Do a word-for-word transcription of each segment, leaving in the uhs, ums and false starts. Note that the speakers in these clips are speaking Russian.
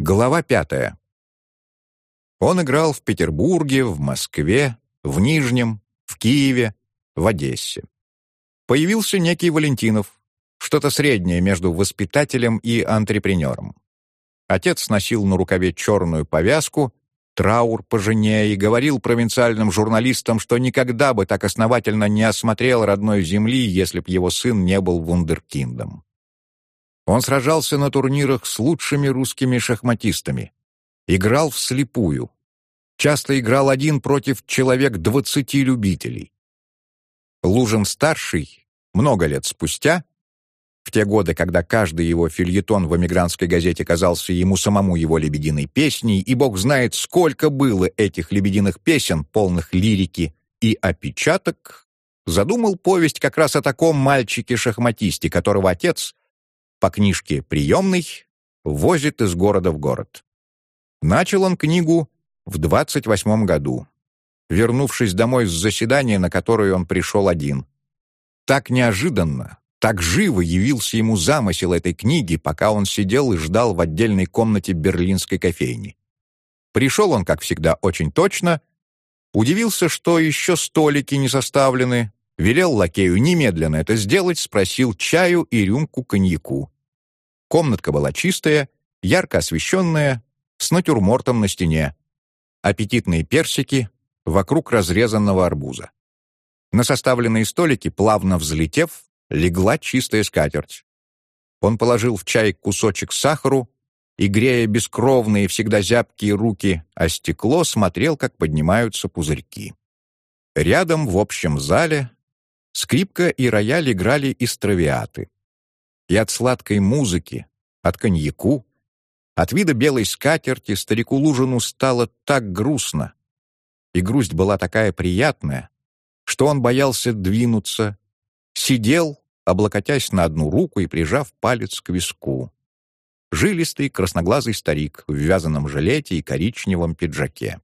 Глава пятая. Он играл в Петербурге, в Москве, в Нижнем, в Киеве, в Одессе. Появился некий Валентинов, что-то среднее между воспитателем и антрепренером. Отец носил на рукаве черную повязку, траур по жене, и говорил провинциальным журналистам, что никогда бы так основательно не осмотрел родной земли, если б его сын не был вундеркиндом. Он сражался на турнирах с лучшими русскими шахматистами. Играл вслепую. Часто играл один против человек двадцати любителей. Лужин-старший, много лет спустя, в те годы, когда каждый его фельетон в эмигрантской газете казался ему самому его лебединой песней, и бог знает, сколько было этих лебединых песен, полных лирики и опечаток, задумал повесть как раз о таком мальчике-шахматисте, которого отец по книжке «Приемный» возит из города в город. Начал он книгу в двадцать восьмом году, вернувшись домой с заседания, на которое он пришел один. Так неожиданно, так живо явился ему замысел этой книги, пока он сидел и ждал в отдельной комнате берлинской кофейни. Пришел он, как всегда, очень точно, удивился, что еще столики не составлены, велел лакею немедленно это сделать, спросил чаю и рюмку коньяку. Комнатка была чистая, ярко освещенная, с натюрмортом на стене. Аппетитные персики вокруг разрезанного арбуза. На составленные столики, плавно взлетев, легла чистая скатерть. Он положил в чай кусочек сахару и, грея бескровные, всегда зябкие руки о стекло, смотрел, как поднимаются пузырьки. Рядом, в общем зале, скрипка и рояль играли из травиаты. И от сладкой музыки, от коньяку, от вида белой скатерти старику Лужину стало так грустно, и грусть была такая приятная, что он боялся двинуться, сидел, облокотясь на одну руку и прижав палец к виску. Жилистый, красноглазый старик в вязаном жилете и коричневом пиджаке.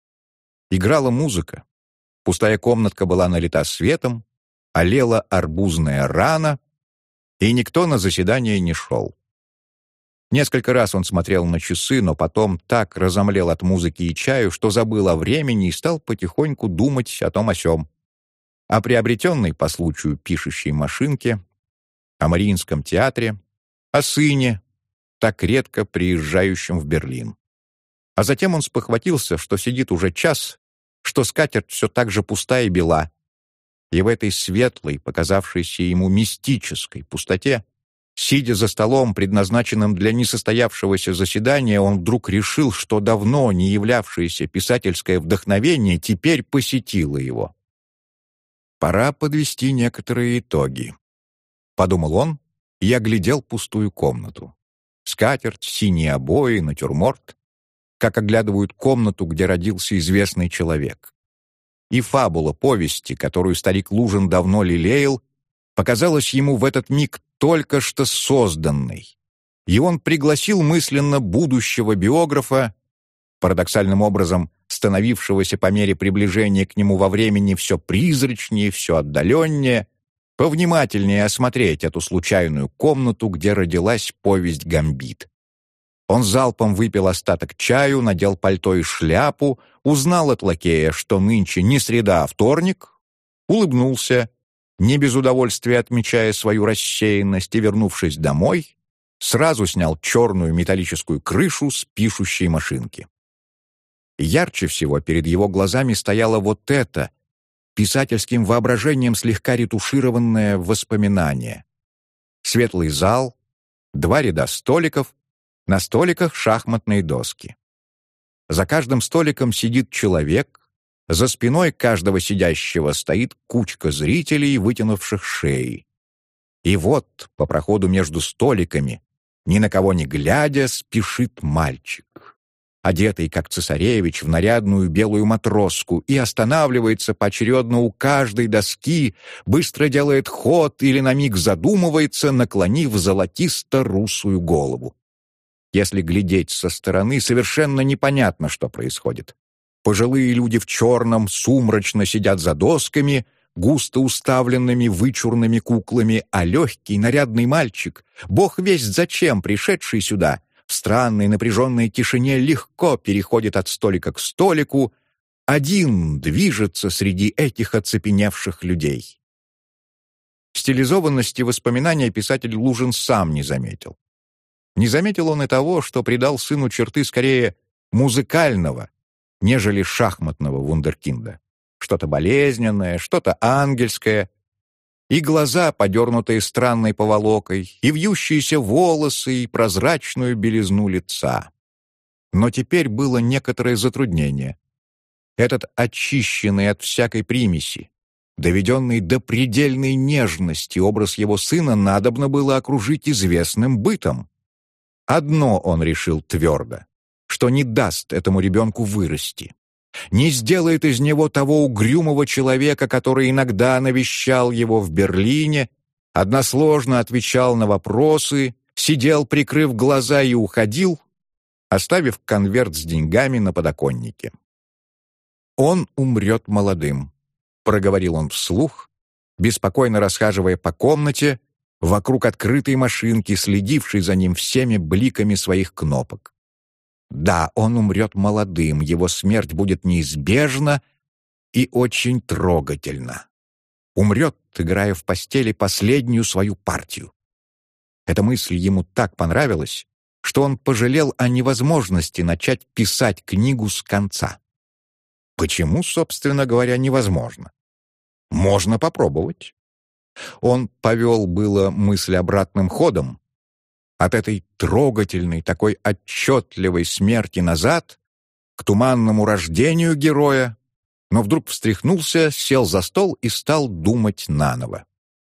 Играла музыка, пустая комнатка была налита светом, олела арбузная рана, и никто на заседание не шел. Несколько раз он смотрел на часы, но потом так разомлел от музыки и чаю, что забыл о времени и стал потихоньку думать о том о сём. О приобретенной по случаю пишущей машинке, о Мариинском театре, о сыне, так редко приезжающем в Берлин. А затем он спохватился, что сидит уже час, что скатерть все так же пуста и бела. И в этой светлой, показавшейся ему мистической пустоте, сидя за столом, предназначенным для несостоявшегося заседания, он вдруг решил, что давно не являвшееся писательское вдохновение теперь посетило его. «Пора подвести некоторые итоги», — подумал он и оглядел пустую комнату. Скатерть, синие обои, натюрморт, как оглядывают комнату, где родился известный человек. И фабула повести, которую старик Лужин давно лелеял, показалась ему в этот миг только что созданной. И он пригласил мысленно будущего биографа, парадоксальным образом становившегося по мере приближения к нему во времени все призрачнее, все отдаленнее, повнимательнее осмотреть эту случайную комнату, где родилась повесть «Гамбит». Он залпом выпил остаток чаю, надел пальто и шляпу, узнал от лакея, что нынче не среда, а вторник, улыбнулся, не без удовольствия отмечая свою рассеянность, и, вернувшись домой, сразу снял черную металлическую крышу с пишущей машинки. Ярче всего перед его глазами стояло вот это, писательским воображением слегка ретушированное воспоминание. Светлый зал, два ряда столиков, на столиках шахматные доски. За каждым столиком сидит человек, за спиной каждого сидящего стоит кучка зрителей, вытянувших шеи. И вот, по проходу между столиками, ни на кого не глядя, спешит мальчик, одетый, как цесаревич, в нарядную белую матроску, и останавливается поочередно у каждой доски, быстро делает ход или на миг задумывается, наклонив золотисто-русую голову. Если глядеть со стороны, совершенно непонятно, что происходит. Пожилые люди в черном сумрачно сидят за досками, густо уставленными вычурными куклами, а легкий нарядный мальчик, бог весть зачем пришедший сюда, в странной напряженной тишине легко переходит от столика к столику, один движется среди этих оцепеневших людей. Стилизованности воспоминания писатель Лужин сам не заметил. Не заметил он и того, что придал сыну черты скорее музыкального, нежели шахматного вундеркинда. Что-то болезненное, что-то ангельское. И глаза, подернутые странной поволокой, и вьющиеся волосы, и прозрачную белизну лица. Но теперь было некоторое затруднение. Этот очищенный от всякой примеси, доведенный до предельной нежности образ его сына надобно было окружить известным бытом. Одно он решил твердо, что не даст этому ребенку вырасти, не сделает из него того угрюмого человека, который иногда навещал его в Берлине, односложно отвечал на вопросы, сидел, прикрыв глаза, и уходил, оставив конверт с деньгами на подоконнике. «Он умрет молодым», — проговорил он вслух, беспокойно расхаживая по комнате, вокруг открытой машинки, следившей за ним всеми бликами своих кнопок. Да, он умрет молодым, его смерть будет неизбежна и очень трогательна. Умрет, играя в постели последнюю свою партию. Эта мысль ему так понравилась, что он пожалел о невозможности начать писать книгу с конца. Почему, собственно говоря, невозможно? Можно попробовать. Он повел было мысль обратным ходом, от этой трогательной, такой отчетливой смерти назад к туманному рождению героя, но вдруг встряхнулся, сел за стол и стал думать наново.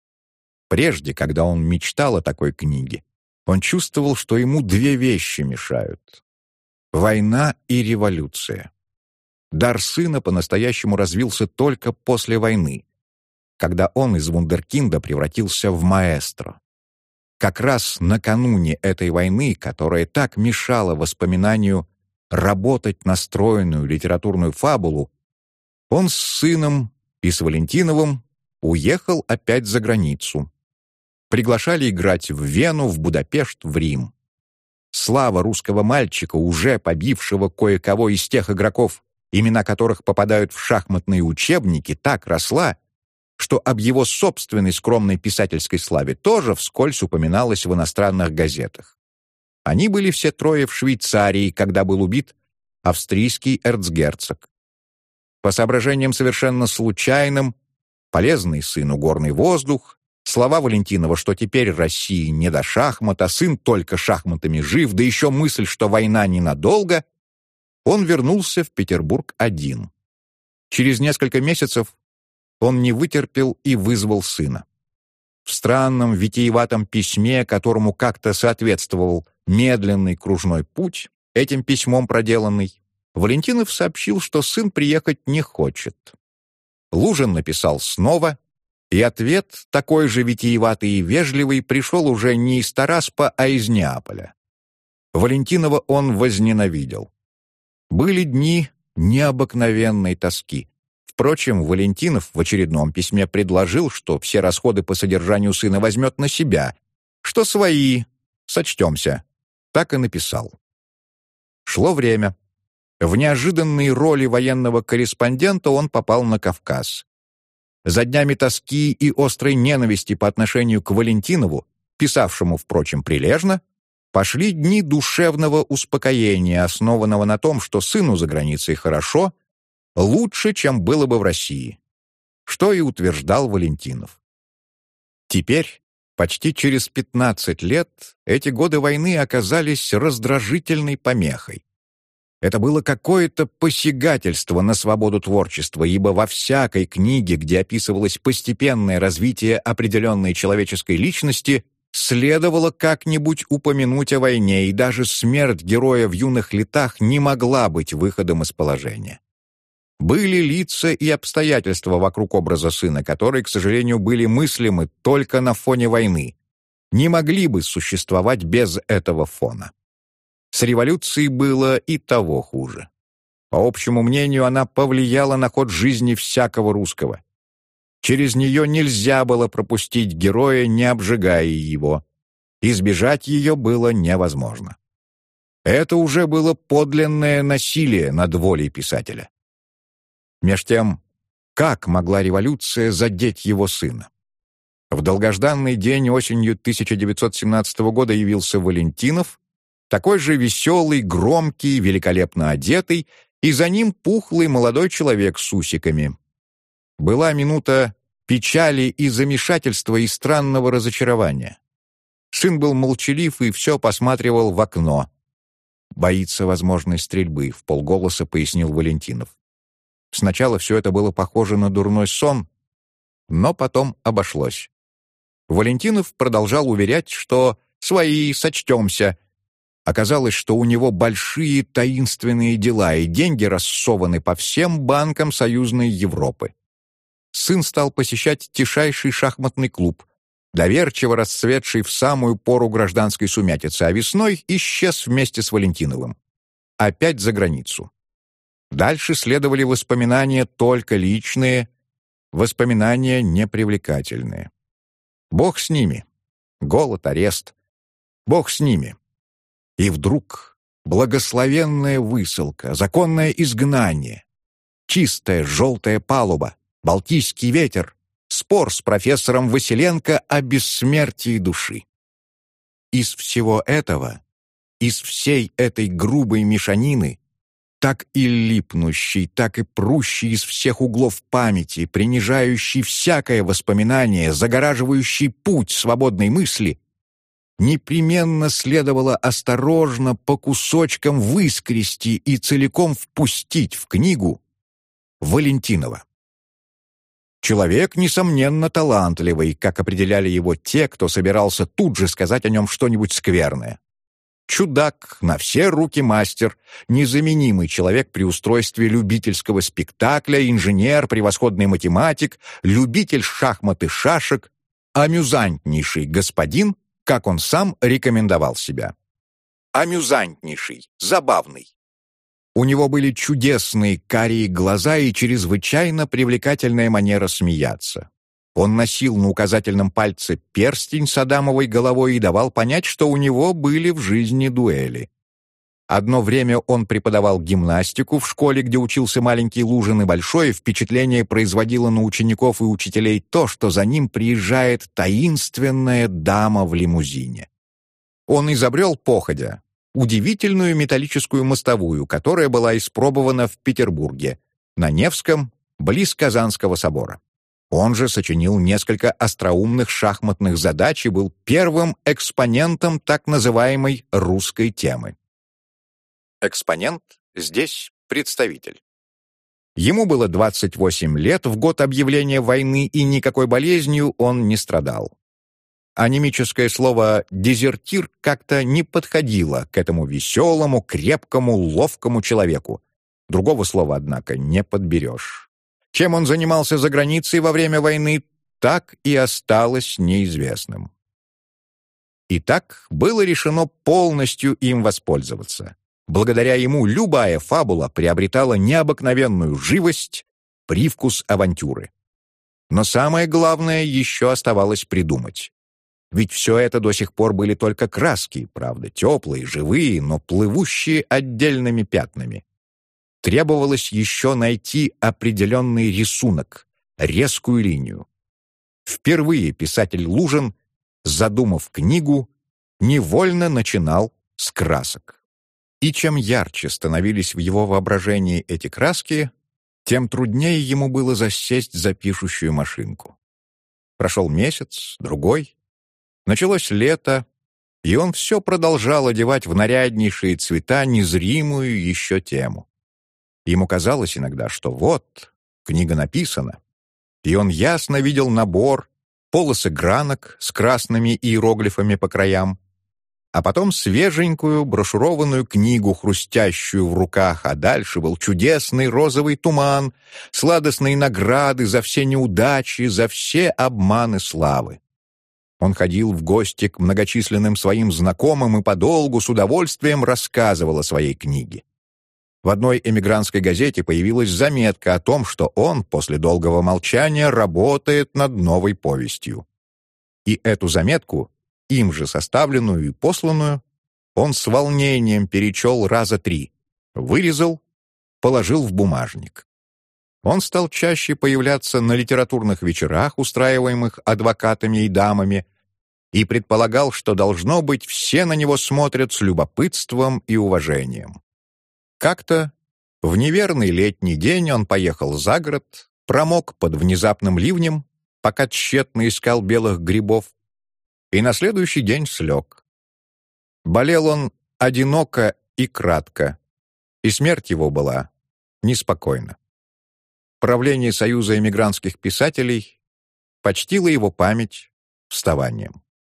Прежде, когда он мечтал о такой книге, он чувствовал, что ему две вещи мешают — война и революция. Дар сына по-настоящему развился только после войны, когда он из вундеркинда превратился в маэстро. Как раз накануне этой войны, которая так мешала воспоминанию работать настроенную литературную фабулу, он с сыном и с Валентиновым уехал опять за границу. Приглашали играть в Вену, в Будапешт, в Рим. Слава русского мальчика, уже побившего кое-кого из тех игроков, имена которых попадают в шахматные учебники, так росла, что об его собственной скромной писательской славе тоже вскользь упоминалось в иностранных газетах. Они были все трое в Швейцарии, когда был убит австрийский эрцгерцог. По соображениям совершенно случайным, полезный сыну горный воздух, слова Валентинова, что теперь России не до шахмат, а сын только шахматами жив, да еще мысль, что война ненадолго, он вернулся в Петербург один. Через несколько месяцев он не вытерпел и вызвал сына. В странном витиеватом письме, которому как-то соответствовал медленный кружной путь, этим письмом проделанный, Валентинов сообщил, что сын приехать не хочет. Лужин написал снова, и ответ, такой же витиеватый и вежливый, пришел уже не из Тараспа, а из Неаполя. Валентинова он возненавидел. Были дни необыкновенной тоски. Впрочем, Валентинов в очередном письме предложил, что все расходы по содержанию сына возьмет на себя, что свои, сочтемся. Так и написал. Шло время. В неожиданной роли военного корреспондента он попал на Кавказ. За днями тоски и острой ненависти по отношению к Валентинову, писавшему, впрочем, прилежно, пошли дни душевного успокоения, основанного на том, что сыну за границей хорошо, лучше, чем было бы в России, что и утверждал Валентинов. Теперь, почти через пятнадцать лет, эти годы войны оказались раздражительной помехой. Это было какое-то посягательство на свободу творчества, ибо во всякой книге, где описывалось постепенное развитие определенной человеческой личности, следовало как-нибудь упомянуть о войне, и даже смерть героя в юных летах не могла быть выходом из положения. Были лица и обстоятельства вокруг образа сына, которые, к сожалению, были мыслимы только на фоне войны, не могли бы существовать без этого фона. С революцией было и того хуже. По общему мнению, она повлияла на ход жизни всякого русского. Через нее нельзя было пропустить героя, не обжигая его. Избежать ее было невозможно. Это уже было подлинное насилие над волей писателя. Меж тем, как могла революция задеть его сына? В долгожданный день осенью тысяча девятьсот семнадцатого года явился Валентинов, такой же веселый, громкий, великолепно одетый, и за ним пухлый молодой человек с усиками. Была минута печали и замешательства и странного разочарования. Сын был молчалив и все посматривал в окно. «Боится возможной стрельбы», — вполголоса пояснил Валентинов. Сначала все это было похоже на дурной сон, но потом обошлось. Валентинов продолжал уверять, что «свои, сочтемся». Оказалось, что у него большие таинственные дела, и деньги рассованы по всем банкам союзной Европы. Сын стал посещать тишайший шахматный клуб, доверчиво расцветший в самую пору гражданской сумятицы, а весной исчез вместе с Валентиновым. Опять за границу. Дальше следовали воспоминания только личные, воспоминания непривлекательные. Бог с ними. Голод, арест. Бог с ними. И вдруг благословенная высылка, законное изгнание, чистая желтая палуба, Балтийский ветер, спор с профессором Василенко о бессмертии души. Из всего этого, из всей этой грубой мешанины, так и липнущий, так и прущий из всех углов памяти, принижающий всякое воспоминание, загораживающий путь свободной мысли, непременно следовало осторожно по кусочкам выскрести и целиком впустить в книгу Валентинова. Человек, несомненно, талантливый, как определяли его те, кто собирался тут же сказать о нем что-нибудь скверное. Чудак, на все руки мастер, незаменимый человек при устройстве любительского спектакля, инженер, превосходный математик, любитель шахмат и шашек, амюзантнейший господин, как он сам рекомендовал себя. Амюзантнейший, забавный. У него были чудесные карие глаза и чрезвычайно привлекательная манера смеяться. Он носил на указательном пальце перстень с адамовой головой и давал понять, что у него были в жизни дуэли. Одно время он преподавал гимнастику в школе, где учился маленький Лужин, и большое впечатление производило на учеников и учителей то, что за ним приезжает таинственная дама в лимузине. Он изобрел походя удивительную металлическую мостовую, которая была испробована в Петербурге, на Невском, близ Казанского собора. Он же сочинил несколько остроумных шахматных задач и был первым экспонентом так называемой русской темы. Экспонент здесь представитель. Ему было двадцать восемь лет в год объявления войны, и никакой болезнью он не страдал. Анемическое слово «дезертир» как-то не подходило к этому веселому, крепкому, ловкому человеку. Другого слова, однако, не подберешь. Чем он занимался за границей во время войны, так и осталось неизвестным. Итак, было решено полностью им воспользоваться. Благодаря ему любая фабула приобретала необыкновенную живость, привкус авантюры. Но самое главное еще оставалось придумать. Ведь все это до сих пор были только краски, правда, теплые, живые, но плывущие отдельными пятнами. Требовалось еще найти определенный рисунок, резкую линию. Впервые писатель Лужин, задумав книгу, невольно начинал с красок. И чем ярче становились в его воображении эти краски, тем труднее ему было засесть за пишущую машинку. Прошел месяц, другой. Началось лето, и он все продолжал одевать в наряднейшие цвета незримую еще тему. Ему казалось иногда, что вот, книга написана, и он ясно видел набор, полосы гранок с красными иероглифами по краям, а потом свеженькую брошюрованную книгу, хрустящую в руках, а дальше был чудесный розовый туман, сладостные награды за все неудачи, за все обманы славы. Он ходил в гости к многочисленным своим знакомым и подолгу с удовольствием рассказывал о своей книге. В одной эмигрантской газете появилась заметка о том, что он после долгого молчания работает над новой повестью. И эту заметку, им же составленную и посланную, Он с волнением перечел раза три, вырезал, положил в бумажник. Он стал чаще появляться на литературных вечерах, устраиваемых адвокатами и дамами, и предполагал, что, должно быть, все на него смотрят с любопытством и уважением. Как-то в неверный летний день он поехал за город, промок под внезапным ливнем, пока тщетно искал белых грибов, и на следующий день слег. Болел он одиноко и кратко, и смерть его была неспокойна. Правление Союза эмигрантских писателей почтило его память вставанием.